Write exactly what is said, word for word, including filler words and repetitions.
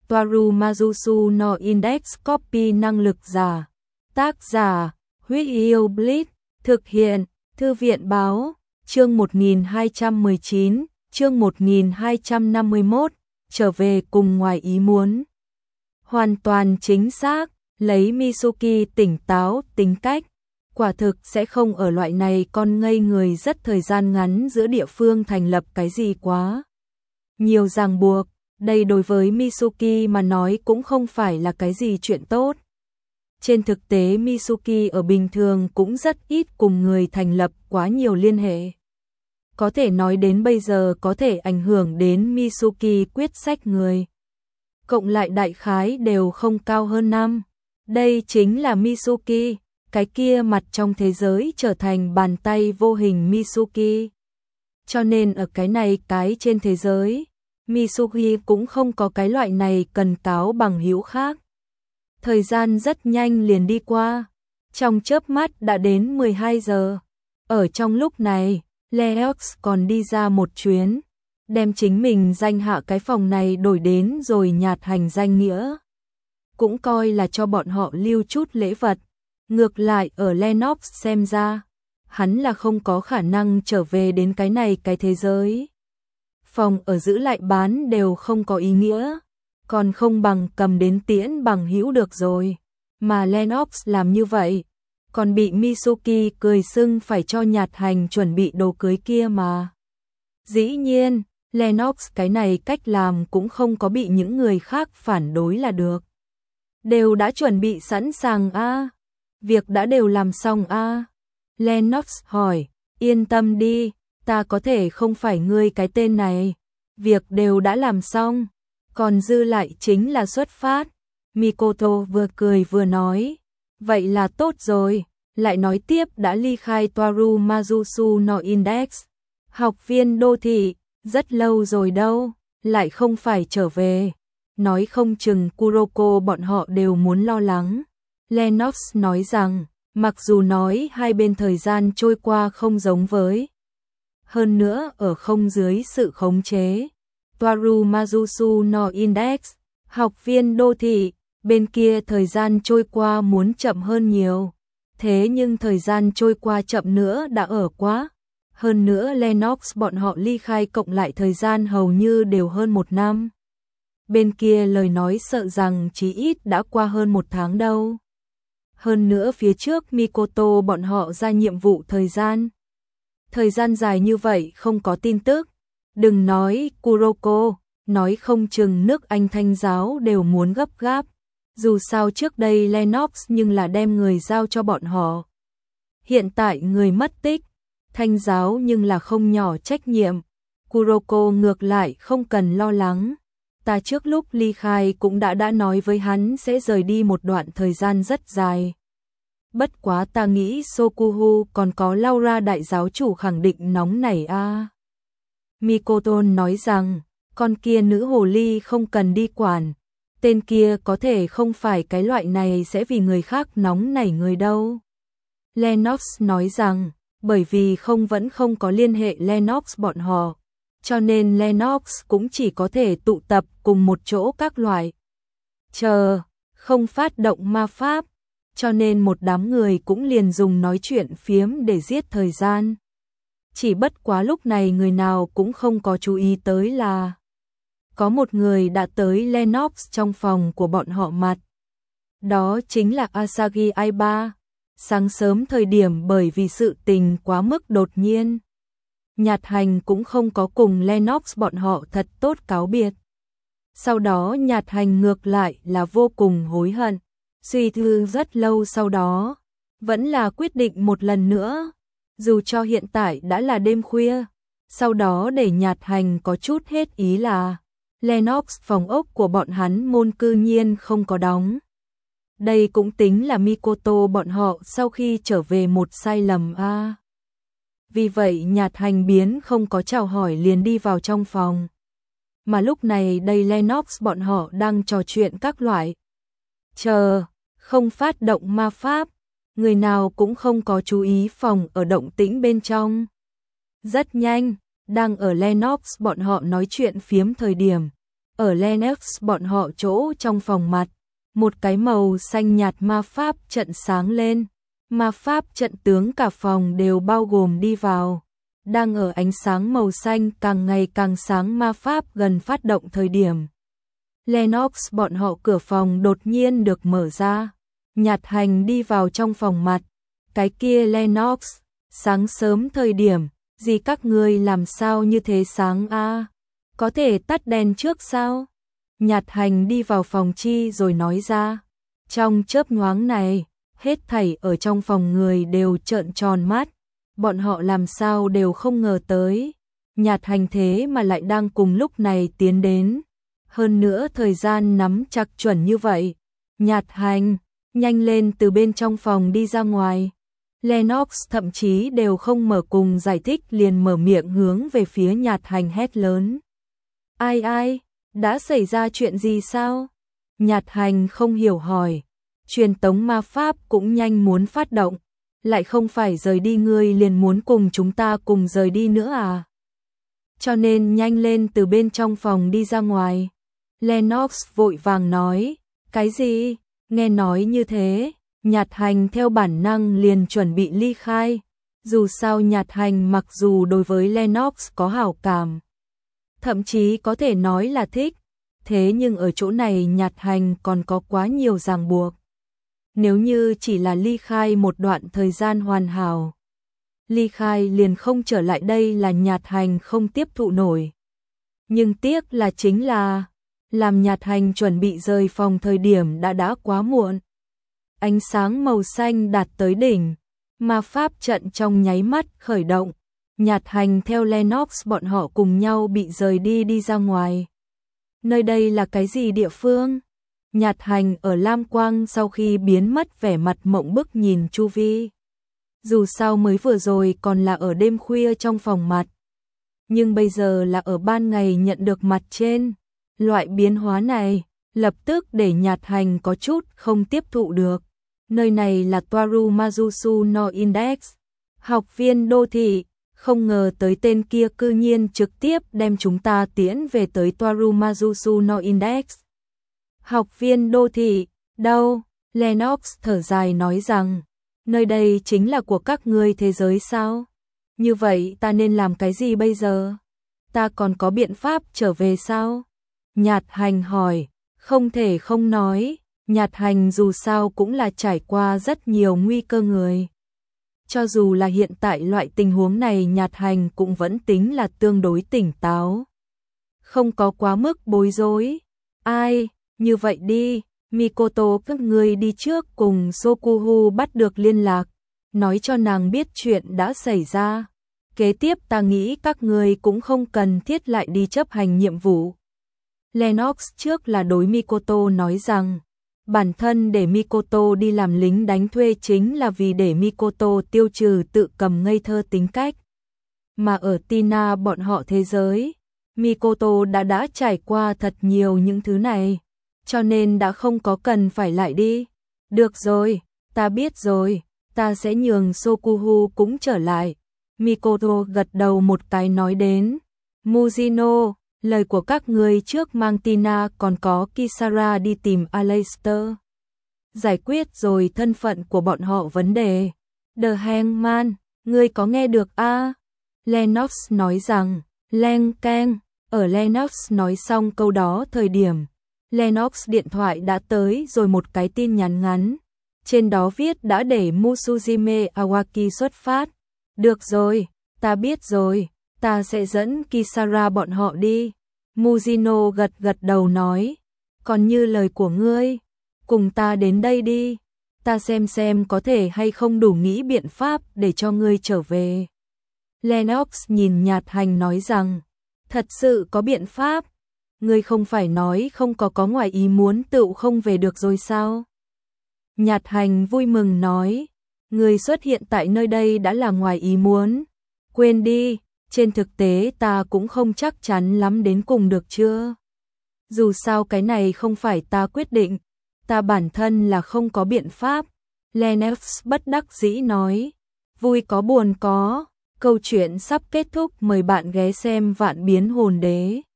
Toaru Mazusu no Index Copy năng lực giả. Tác giả, Huyết Yêu Bleach. Thực hiện, Thư viện báo. Chương một nghìn hai trăm mười chín, chương một nghìn hai trăm năm mươi mốt, trở về cùng ngoài ý muốn. Hoàn toàn chính xác, lấy Mitsuki tỉnh táo tính cách, quả thực sẽ không ở loại này con ngây người rất thời gian ngắn giữa địa phương thành lập cái gì quá nhiều ràng buộc. Đây đối với Mitsuki mà nói cũng không phải là cái gì chuyện tốt. Trên thực tế Mitsuki ở bình thường cũng rất ít cùng người thành lập quá nhiều liên hệ. Có thể nói đến bây giờ có thể ảnh hưởng đến Mitsuki quyết sách người. Cộng lại đại khái đều không cao hơn năm. Đây chính là Mitsuki, cái kia mặt trong thế giới trở thành bàn tay vô hình Mitsuki. Cho nên ở cái này cái trên thế giới, Mitsuki cũng không có cái loại này cần cáo bằng hữu khác. Thời gian rất nhanh liền đi qua, trong chớp mắt đã đến mười hai giờ. Ở trong lúc này, Leox còn đi ra một chuyến, đem chính mình danh hạ cái phòng này đổi đến rồi nhạt hành danh nghĩa. Cũng coi là cho bọn họ lưu chút lễ vật. Ngược lại ở Lennox xem ra, hắn là không có khả năng trở về đến cái này cái thế giới. Phòng ở giữ lại bán đều không có ý nghĩa, còn không bằng cầm đến tiễn bằng hữu được rồi. Mà Lennox làm như vậy, còn bị Mitsuki cười xưng phải cho nhạt hành chuẩn bị đồ cưới kia mà. Dĩ nhiên, Lennox cái này cách làm cũng không có bị những người khác phản đối là được. Đều đã chuẩn bị sẵn sàng a, à? Việc đã đều làm xong a. À? Lennox hỏi, yên tâm đi, ta có thể không phải ngươi cái tên này. Việc đều đã làm xong, còn dư lại chính là xuất phát. Mikoto vừa cười vừa nói, vậy là tốt rồi. Lại nói tiếp đã ly khai Toaru Mazusu no Index. Học viên đô thị, rất lâu rồi đâu, lại không phải trở về. Nói không chừng Kuroko bọn họ đều muốn lo lắng. Lennox nói rằng, mặc dù nói hai bên thời gian trôi qua không giống với. Hơn nữa ở không dưới sự khống chế. Toaru Mazusu no Index, học viên đô thị, bên kia thời gian trôi qua muốn chậm hơn nhiều. Thế nhưng thời gian trôi qua chậm nữa đã ở quá. Hơn nữa Lennox bọn họ ly khai cộng lại thời gian hầu như đều hơn một năm. Bên kia lời nói sợ rằng chí ít đã qua hơn một tháng đâu. Hơn nữa phía trước Mikoto bọn họ ra nhiệm vụ thời gian. Thời gian dài như vậy không có tin tức. Đừng nói Kuroko, nói không chừng nước Anh Thanh giáo đều muốn gấp gáp. Dù sao trước đây Lennox nhưng là đem người giao cho bọn họ. Hiện tại người mất tích, Thanh giáo nhưng là không nhỏ trách nhiệm. Kuroko ngược lại không cần lo lắng. Ta trước lúc ly khai cũng đã đã nói với hắn sẽ rời đi một đoạn thời gian rất dài. Bất quá ta nghĩ Sokuhu còn có Laura đại giáo chủ khẳng định nóng nảy a. À. Mikoto nói rằng, con kia nữ hồ ly không cần đi quản. Tên kia có thể không phải cái loại này sẽ vì người khác nóng nảy người đâu. Lennox nói rằng, bởi vì không vẫn không có liên hệ Lennox bọn họ. Cho nên Lennox cũng chỉ có thể tụ tập cùng một chỗ các loại. Chờ, không phát động ma pháp, cho nên một đám người cũng liền dùng nói chuyện phiếm để giết thời gian. Chỉ bất quá lúc này người nào cũng không có chú ý tới là có một người đã tới Lennox trong phòng của bọn họ mặt. Đó chính là Asagi Aiba. Sáng sớm thời điểm bởi vì sự tình quá mức đột nhiên. Nhạt hành cũng không có cùng Lennox bọn họ thật tốt cáo biệt. Sau đó nhạt hành ngược lại là vô cùng hối hận. Suy thư rất lâu sau đó, vẫn là quyết định một lần nữa. Dù cho hiện tại đã là đêm khuya, sau đó để nhạt hành có chút hết ý là Lennox phòng ốc của bọn hắn môn cư nhiên không có đóng. Đây cũng tính là Mikoto bọn họ sau khi trở về một sai lầm a. À. Vì vậy nhạt hành biến không có chào hỏi liền đi vào trong phòng. Mà lúc này đây Lennox bọn họ đang trò chuyện các loại. Chờ, không phát động ma pháp, người nào cũng không có chú ý phòng ở động tĩnh bên trong. Rất nhanh, đang ở Lennox bọn họ nói chuyện phiếm thời điểm. Ở Lennox bọn họ chỗ trong phòng mặt, một cái màu xanh nhạt ma pháp trận sáng lên. Ma pháp trận tướng cả phòng đều bao gồm đi vào. Đang ở ánh sáng màu xanh càng ngày càng sáng ma pháp gần phát động thời điểm. Lennox bọn họ cửa phòng đột nhiên được mở ra. Nhạt Hành đi vào trong phòng mặt. Cái kia Lennox, sáng sớm thời điểm, gì các ngươi làm sao như thế sáng a? Có thể tắt đèn trước sao? Nhạt Hành đi vào phòng chi rồi nói ra. Trong chớp nhoáng này, hết thảy ở trong phòng người đều trợn tròn mắt. Bọn họ làm sao đều không ngờ tới. Nhạt Hành thế mà lại đang cùng lúc này tiến đến. Hơn nữa thời gian nắm chặt chuẩn như vậy. Nhạt Hành, nhanh lên từ bên trong phòng đi ra ngoài. Lennox thậm chí đều không mở cùng giải thích liền mở miệng hướng về phía Nhạt Hành hét lớn. Ai ai, đã xảy ra chuyện gì sao? Nhạt Hành không hiểu hỏi. Truyền tống ma pháp cũng nhanh muốn phát động. Lại không phải rời đi ngươi liền muốn cùng chúng ta cùng rời đi nữa à? Cho nên nhanh lên từ bên trong phòng đi ra ngoài. Lennox vội vàng nói. Cái gì? Nghe nói như thế, Nhạt Hành theo bản năng liền chuẩn bị ly khai. Dù sao Nhạt Hành mặc dù đối với Lennox có hảo cảm, thậm chí có thể nói là thích, thế nhưng ở chỗ này Nhạt Hành còn có quá nhiều ràng buộc. Nếu như chỉ là ly khai một đoạn thời gian hoàn hảo, ly khai liền không trở lại đây là Nhạt Hành không tiếp thụ nổi. Nhưng tiếc là chính là, làm Nhạt Hành chuẩn bị rời phòng thời điểm đã đã quá muộn. Ánh sáng màu xanh đạt tới đỉnh, ma pháp trận trong nháy mắt khởi động. Nhạt Hành theo Lennox bọn họ cùng nhau bị rời đi đi ra ngoài. Nơi đây là cái gì địa phương? Nhạt Hành ở lam quang sau khi biến mất vẻ mặt mộng bức nhìn chu vi. Dù sao mới vừa rồi còn là ở đêm khuya trong phòng mặt, nhưng bây giờ là ở ban ngày nhận được mặt trên. Loại biến hóa này lập tức để Nhạt Hành có chút không tiếp thụ được. Nơi này là Toaru Mazusu no Index, học viên đô thị, không ngờ tới tên kia cư nhiên trực tiếp đem chúng ta tiễn về tới Toaru Mazusu no Index. Học viên đô thị, đâu? Lennox thở dài nói rằng, nơi đây chính là của các ngươi thế giới sao? Như vậy ta nên làm cái gì bây giờ? Ta còn có biện pháp trở về sao? Nhạt Hành hỏi, không thể không nói, Nhạt Hành dù sao cũng là trải qua rất nhiều nguy cơ người. Cho dù là hiện tại loại tình huống này Nhạt Hành cũng vẫn tính là tương đối tỉnh táo. Không có quá mức bối rối. Ai, như vậy đi, Mikoto các ngươi đi trước cùng Sokuhu bắt được liên lạc, nói cho nàng biết chuyện đã xảy ra. Kế tiếp ta nghĩ các ngươi cũng không cần thiết lại đi chấp hành nhiệm vụ. Lennox trước là đối Mikoto nói rằng, bản thân để Mikoto đi làm lính đánh thuê chính là vì để Mikoto tiêu trừ tự cầm ngây thơ tính cách. Mà ở Tina bọn họ thế giới, Mikoto đã đã trải qua thật nhiều những thứ này, cho nên đã không có cần phải lại đi. Được rồi, ta biết rồi, ta sẽ nhường Sokuhu cũng trở lại. Mikoto gật đầu một cái nói đến, Mujino, lời của các người trước mang Tina còn có Kisara đi tìm Aleister. Giải quyết rồi thân phận của bọn họ vấn đề. The Hangman, ngươi có nghe được a? À? Lennox nói rằng, Len Keng, ở Lennox nói xong câu đó thời điểm, Lennox điện thoại đã tới rồi một cái tin nhắn ngắn. Trên đó viết đã để Musujime Awaki xuất phát. Được rồi, ta biết rồi. Ta sẽ dẫn Kisara bọn họ đi. Mujino gật gật đầu nói, còn như lời của ngươi, cùng ta đến đây đi, ta xem xem có thể hay không đủ nghĩ biện pháp để cho ngươi trở về. Lennox nhìn Nhạt Hành nói rằng, thật sự có biện pháp, ngươi không phải nói không có có ngoài ý muốn tựu không về được rồi sao? Nhạt Hành vui mừng nói, ngươi xuất hiện tại nơi đây đã là ngoài ý muốn, quên đi. Trên thực tế ta cũng không chắc chắn lắm đến cùng được chưa. Dù sao cái này không phải ta quyết định, ta bản thân là không có biện pháp. Lennox bất đắc dĩ nói, vui có buồn có, câu chuyện sắp kết thúc, mời bạn ghé xem Vạn Biến Hồn Đế.